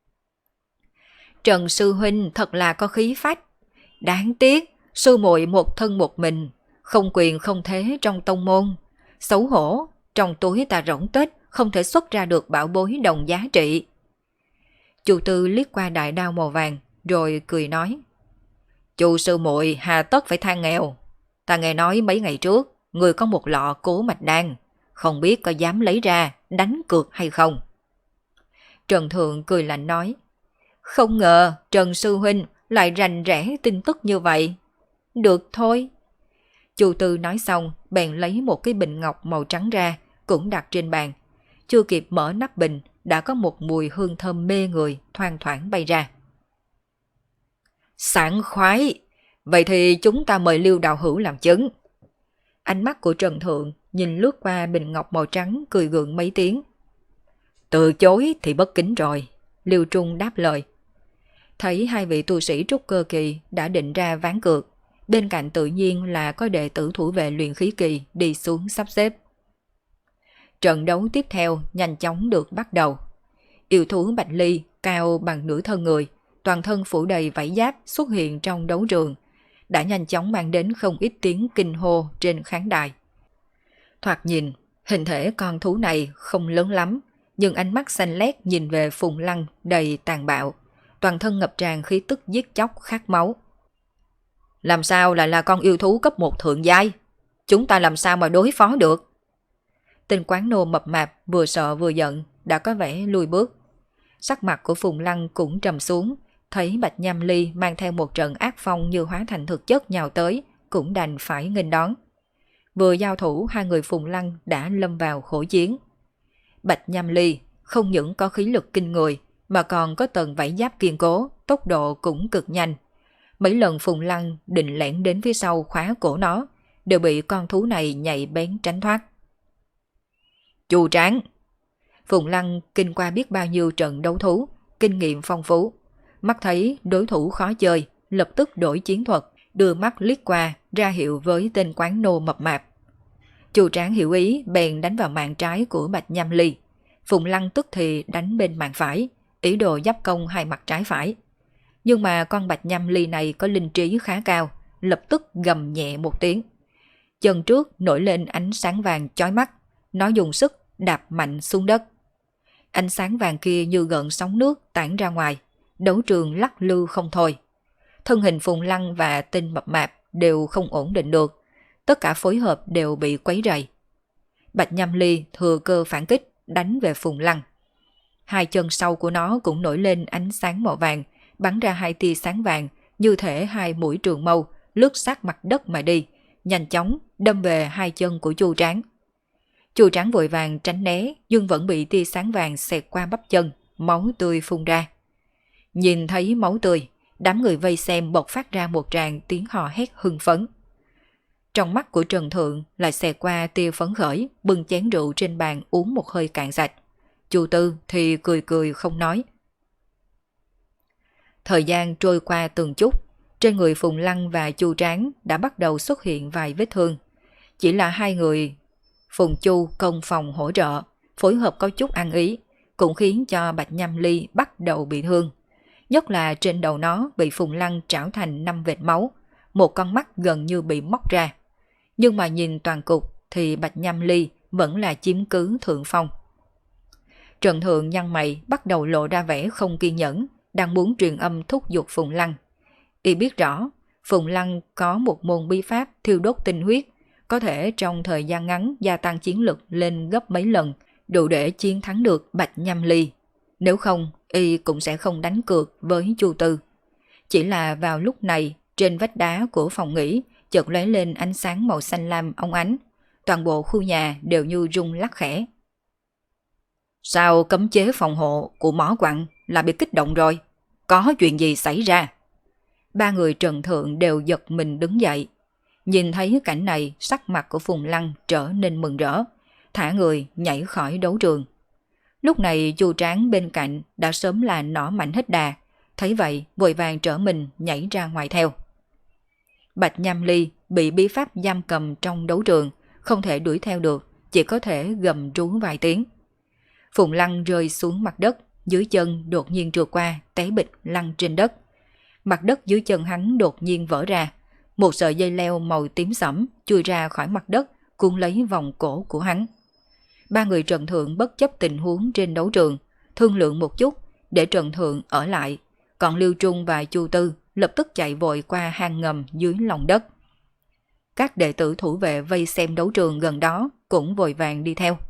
Trần sư huynh thật là có khí phách. Đáng tiếc, sư muội một thân một mình, không quyền không thế trong tông môn. Xấu hổ, trong túi ta rỗng tết không thể xuất ra được bảo bối đồng giá trị. Chu Tư liếc qua đại đao màu vàng, rồi cười nói. Chu sư muội hà tất phải than nghèo. Ta nghe nói mấy ngày trước, người có một lọ cố mạch đan, không biết có dám lấy ra đánh cược hay không. Trần Thượng cười lạnh nói. Không ngờ Trần sư huynh lại rành rẽ tin tức như vậy. Được thôi. Chu Tư nói xong, bèn lấy một cái bình ngọc màu trắng ra, cũng đặt trên bàn. Chưa kịp mở nắp bình, đã có một mùi hương thơm mê người thoang thoảng bay ra. Sảng khoái! Vậy thì chúng ta mời Liêu đạo hữu làm chứng. Ánh mắt của Trần Thượng nhìn lướt qua bình ngọc màu trắng, cười gượng mấy tiếng. Từ chối thì bất kính rồi. Liêu Trung đáp lời. Thấy hai vị tu sĩ trúc cơ kỳ đã định ra ván cược, bên cạnh tự nhiên là có đệ tử thủ vệ luyện khí kỳ đi xuống sắp xếp. Trận đấu tiếp theo nhanh chóng được bắt đầu. Yêu thú Bạch Ly cao bằng nửa thân người, toàn thân phủ đầy vảy giáp xuất hiện trong đấu trường, đã nhanh chóng mang đến không ít tiếng kinh hô trên khán đài. Thoạt nhìn, hình thể con thú này không lớn lắm, nhưng ánh mắt xanh lét nhìn về Phùng Lăng đầy tàn bạo, toàn thân ngập tràn khí tức giết chóc khát máu. Làm sao lại là con yêu thú cấp 1 thượng giai? Chúng ta làm sao mà đối phó được? Tên quán nô mập mạp vừa sợ vừa giận, đã có vẻ lùi bước. Sắc mặt của Phùng Lăng cũng trầm xuống, thấy Bạch Nhâm Ly mang theo một trận ác phong như hóa thành thực chất nhào tới, cũng đành phải nghênh đón. Vừa giao thủ, hai người Phùng Lăng đã lâm vào khổ chiến. Bạch Nhâm Ly không những có khí lực kinh người, mà còn có tầng vảy giáp kiên cố, tốc độ cũng cực nhanh. Mấy lần Phùng Lăng định lẻn đến phía sau khóa cổ nó, đều bị con thú này nhạy bén tránh thoát. Chu Tráng! Phùng Lăng kinh qua biết bao nhiêu trận đấu thú, kinh nghiệm phong phú. Mắt thấy đối thủ khó chơi, lập tức đổi chiến thuật, đưa mắt liếc qua, ra hiệu với tên quán nô mập mạp. Chu Tráng hiểu ý, bèn đánh vào mạn trái của Bạch Nhâm Ly. Phùng Lăng tức thì đánh bên mạn phải, ý đồ giáp công hai mặt trái phải. Nhưng mà con Bạch Nhâm Ly này có linh trí khá cao, lập tức gầm nhẹ một tiếng. Chân trước nổi lên ánh sáng vàng chói mắt, nó dùng sức đạp mạnh xuống đất. Ánh sáng vàng kia như gợn sóng nước tản ra ngoài, đấu trường lắc lư không thôi. Thân hình Phùng Lăng và tên mập mạp đều không ổn định được, tất cả phối hợp đều bị quấy rầy. Bạch Nhâm Ly thừa cơ phản kích, đánh về Phùng Lăng. Hai chân sau của nó cũng nổi lên ánh sáng màu vàng, bắn ra hai tia sáng vàng như thể hai mũi trường mâu lướt sát mặt đất mà đi, nhanh chóng đâm về hai chân của Chu Tráng. Chu Tráng vội vàng tránh né nhưng vẫn bị tia sáng vàng xẹt qua bắp chân, máu tươi phun ra. Nhìn thấy máu tươi, đám người vây xem bộc phát ra một tràng tiếng hò hét hưng phấn. Trong mắt của Trần Thượng lại xẹt qua tia phấn khởi, bưng chén rượu trên bàn uống một hơi cạn sạch. Chu Tư thì cười cười không nói. Thời gian trôi qua từng chút, trên người Phùng Lăng và Chu Tráng đã bắt đầu xuất hiện vài vết thương. Chỉ là hai người Phùng Chu công phòng hỗ trợ, phối hợp có chút ăn ý, cũng khiến cho Bạch Nhâm Ly bắt đầu bị thương. Nhất là trên đầu nó bị Phùng Lăng trảo thành 5 vệt máu, một con mắt gần như bị móc ra. Nhưng mà nhìn toàn cục thì Bạch Nhâm Ly vẫn là chiếm cứ thượng phong. Trần Thượng nhăn mày bắt đầu lộ ra vẻ không kiên nhẫn, đang muốn truyền âm thúc giục Phùng Lăng. Y biết rõ, Phùng Lăng có một môn bí pháp thiêu đốt tinh huyết, có thể trong thời gian ngắn gia tăng chiến lực lên gấp mấy lần, đủ để chiến thắng được Bạch Nhâm Ly. Nếu không, Y cũng sẽ không đánh cược với Chu Tư. Chỉ là vào lúc này, trên vách đá của phòng nghỉ chợt lóe lên ánh sáng màu xanh lam óng ánh, toàn bộ khu nhà đều như rung lắc khẽ. Sao cấm chế phòng hộ của Mỏ Quặng là bị kích động rồi? Có chuyện gì xảy ra? Ba người Trần Thượng đều giật mình đứng dậy. Nhìn thấy cảnh này, sắc mặt của Phùng Lăng trở nên mừng rỡ, thả người nhảy khỏi đấu trường. Lúc này Chu Tráng bên cạnh đã sớm là nỏ mạnh hết đà, thấy vậy vội vàng trở mình nhảy ra ngoài theo. Bạch Nhâm Ly bị bí pháp giam cầm trong đấu trường, không thể đuổi theo được, chỉ có thể gầm rú vài tiếng. Phùng Lăng rơi xuống mặt đất, dưới chân đột nhiên trượt qua, té bịch lăn trên đất. Mặt đất dưới chân hắn đột nhiên vỡ ra, một sợi dây leo màu tím sẫm chui ra khỏi mặt đất, cuốn lấy vòng cổ của hắn. Ba người Trần Thượng bất chấp tình huống trên đấu trường, thương lượng một chút để Trần Thượng ở lại, còn Lưu Trung và Chu Tư lập tức chạy vội qua hang ngầm dưới lòng đất. Các đệ tử thủ vệ vây xem đấu trường gần đó cũng vội vàng đi theo.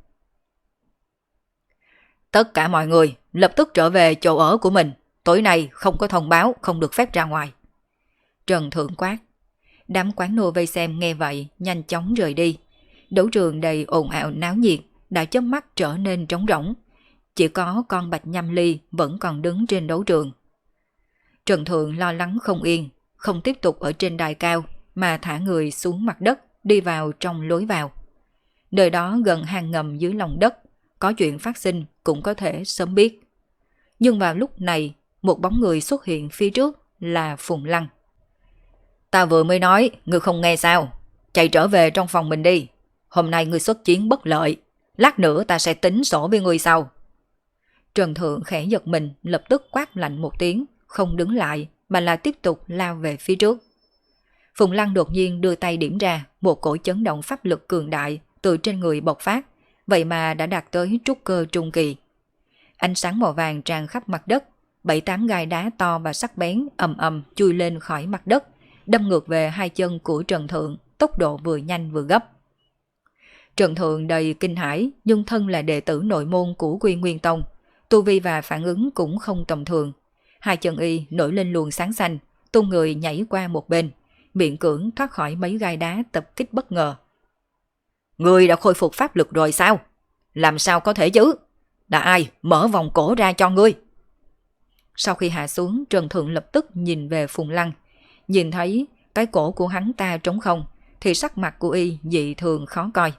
Tất cả mọi người lập tức trở về chỗ ở của mình, tối nay không có thông báo, không được phép ra ngoài. Trần Thượng quát. Đám quán nô vây xem nghe vậy nhanh chóng rời đi. Đấu trường đầy ồn ào náo nhiệt đã chớp mắt trở nên trống rỗng. Chỉ có con Bạch Nhâm Ly vẫn còn đứng trên đấu trường. Trần Thượng lo lắng không yên, không tiếp tục ở trên đài cao mà thả người xuống mặt đất, đi vào trong lối vào. Nơi đó gần hang ngầm dưới lòng đất, có chuyện phát sinh cũng có thể sớm biết. Nhưng vào lúc này, một bóng người xuất hiện phía trước là Phùng Lăng. Ta vừa mới nói, ngươi không nghe sao? Chạy trở về trong phòng mình đi. Hôm nay ngươi xuất chiến bất lợi, lát nữa ta sẽ tính sổ với ngươi sau. Trần Thượng khẽ giật mình, lập tức quát lạnh một tiếng, không đứng lại mà là tiếp tục lao về phía trước. Phùng Lăng đột nhiên đưa tay điểm ra, một cổ chấn động pháp lực cường đại từ trên người bộc phát, vậy mà đã đạt tới trúc cơ trung kỳ. Ánh sáng màu vàng tràn khắp mặt đất, 7-8 gai đá to và sắc bén ầm ầm chui lên khỏi mặt đất, đâm ngược về hai chân của Trần Thượng, tốc độ vừa nhanh vừa gấp. Trần Thượng đầy kinh hãi, nhưng thân là đệ tử nội môn của Quy Nguyên Tông, tu vi và phản ứng cũng không tầm thường. Hai chân y nổi lên luồng sáng xanh, tung người nhảy qua một bên, miễn cưỡng thoát khỏi mấy gai đá tập kích bất ngờ. Ngươi đã khôi phục pháp lực rồi sao? Làm sao có thể chứ? Là ai mở vòng cổ ra cho ngươi? Sau khi hạ xuống, Trần Thượng lập tức nhìn về Phùng Lăng. Nhìn thấy cái cổ của hắn ta trống không, thì sắc mặt của y dị thường khó coi.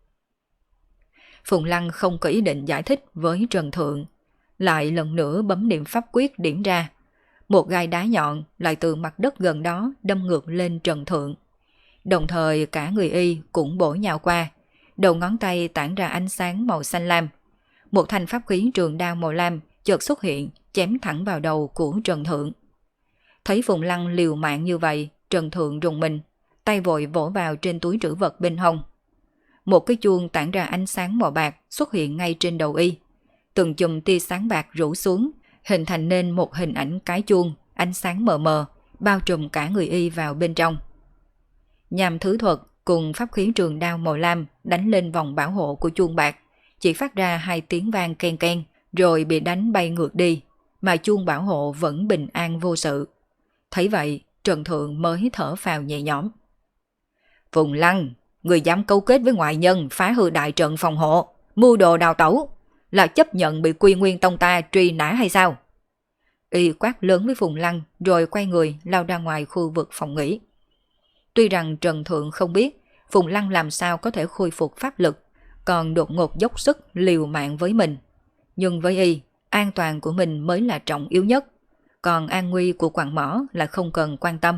Phùng Lăng không có ý định giải thích với Trần Thượng, lại lần nữa bấm niệm pháp quyết điểm ra. Một gai đá nhọn lại từ mặt đất gần đó đâm ngược lên Trần Thượng. Đồng thời cả người y cũng bổ nhào qua, đầu ngón tay tản ra ánh sáng màu xanh lam. Một thanh pháp khí trường đao màu lam chợt xuất hiện, chém thẳng vào đầu của Trần Thượng. Thấy Phùng Lăng liều mạng như vậy, Trần Thượng rùng mình, tay vội vỗ vào trên túi trữ vật bên hông. Một cái chuông tản ra ánh sáng màu bạc xuất hiện ngay trên đầu y. Từng chùm tia sáng bạc rủ xuống, hình thành nên một hình ảnh cái chuông, ánh sáng mờ mờ, bao trùm cả người y vào bên trong. Nhằm thứ thuật, cùng pháp khí trường đao màu lam đánh lên vòng bảo hộ của chuông bạc, chỉ phát ra 2 tiếng vang ken ken rồi bị đánh bay ngược đi, mà chuông bảo hộ vẫn bình an vô sự. Thấy vậy, Trần Thượng mới thở phào nhẹ nhõm. Phùng Lăng, người dám cấu kết với ngoại nhân phá hư đại trận phòng hộ, mưu đồ đào tẩu, là chấp nhận bị Quy Nguyên Tông ta truy nã hay sao? Y quát lớn với Phùng Lăng rồi quay người lao ra ngoài khu vực phòng nghỉ. Tuy rằng Trần Thượng không biết Phùng Lăng làm sao có thể khôi phục pháp lực, còn đột ngột dốc sức liều mạng với mình. Nhưng với Y, an toàn của mình mới là trọng yếu nhất, còn an nguy của Quặng Mỏ là không cần quan tâm.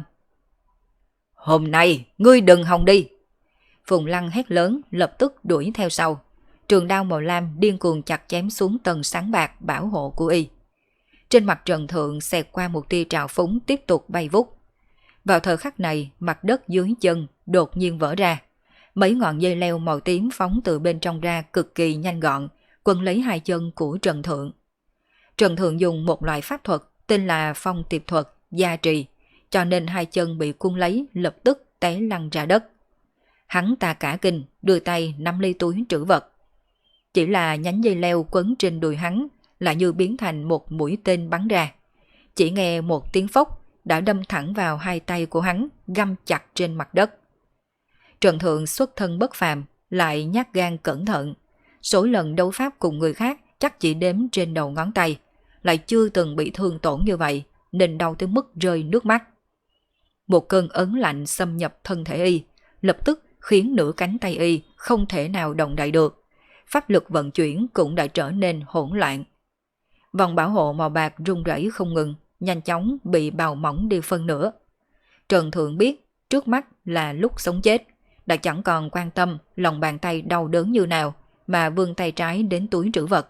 Hôm nay, ngươi đừng hòng đi! Phùng Lăng hét lớn lập tức đuổi theo sau. Trường đao màu lam điên cuồng chặt chém xuống tầng sáng bạc bảo hộ của Y. Trên mặt Trần Thượng xẹt qua một tia trào phúng tiếp tục bay vút. Vào thời khắc này, mặt đất dưới chân đột nhiên vỡ ra. Mấy ngọn dây leo màu tím phóng từ bên trong ra cực kỳ nhanh gọn, quấn lấy 2 chân của Trần Thượng. Trần Thượng dùng một loại pháp thuật tên là phong tiệp thuật, gia trì, cho nên 2 chân bị cuốn lấy lập tức té lăn ra đất. Hắn ta cả kinh, đưa tay nắm lấy túi trữ vật. Chỉ là nhánh dây leo quấn trên đùi hắn là như biến thành một mũi tên bắn ra. Chỉ nghe một tiếng phốc đã đâm thẳng vào 2 tay của hắn, găm chặt trên mặt đất. Trần Thượng xuất thân bất phàm, lại nhát gan cẩn thận. Số lần đấu pháp cùng người khác chắc chỉ đếm trên đầu ngón tay, lại chưa từng bị thương tổn như vậy, nên đau tới mức rơi nước mắt. Một cơn ấn lạnh xâm nhập thân thể Y, lập tức khiến nửa cánh tay Y không thể nào động đậy được. Pháp lực vận chuyển cũng đã trở nên hỗn loạn. Vòng bảo hộ màu bạc rung rẩy không ngừng, nhanh chóng bị bào mỏng đi phân nửa. Trần Thượng biết trước mắt là lúc sống chết, đã chẳng còn quan tâm lòng bàn tay đau đớn như nào, mà vươn tay trái đến túi trữ vật.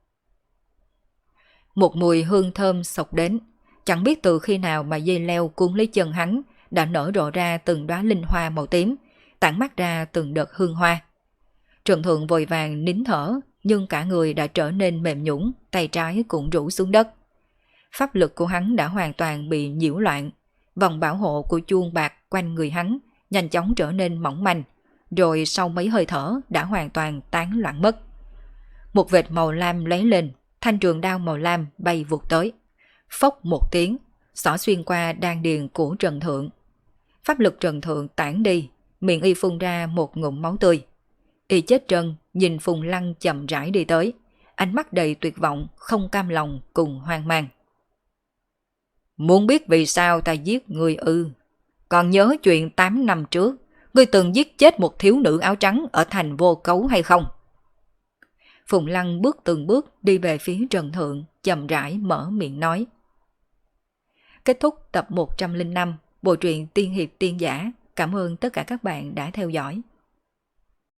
Một mùi hương thơm xộc đến, chẳng biết từ khi nào mà dây leo cuốn lấy chân hắn đã nở rộ ra từng đóa linh hoa màu tím, tản mát ra từng đợt hương hoa. Trần Thượng vội vàng nín thở, nhưng cả người đã trở nên mềm nhũn, tay trái cũng rũ xuống đất. Pháp lực của hắn đã hoàn toàn bị nhiễu loạn, vòng bảo hộ của chuông bạc quanh người hắn nhanh chóng trở nên mỏng manh, rồi sau mấy hơi thở đã hoàn toàn tán loạn mất. Một vệt màu lam lấy lên, thanh trường đao màu lam bay vụt tới. Phốc một tiếng, xỏ xuyên qua đan điền của Trần Thượng. Pháp lực Trần Thượng tản đi, miệng Y phun ra một ngụm máu tươi. Y chết trân nhìn Phùng Lăng chậm rãi đi tới, ánh mắt đầy tuyệt vọng, không cam lòng cùng hoang mang. Muốn biết vì sao ta giết ngươi ư? Còn nhớ chuyện 8 năm trước, ngươi từng giết chết một thiếu nữ áo trắng ở thành Vô Cấu hay không? Phùng Lăng bước từng bước đi về phía Trần Thượng, chậm rãi mở miệng nói. Kết thúc tập 105, bộ truyện Tiên Hiệp Tiên Giả. Cảm ơn tất cả các bạn đã theo dõi.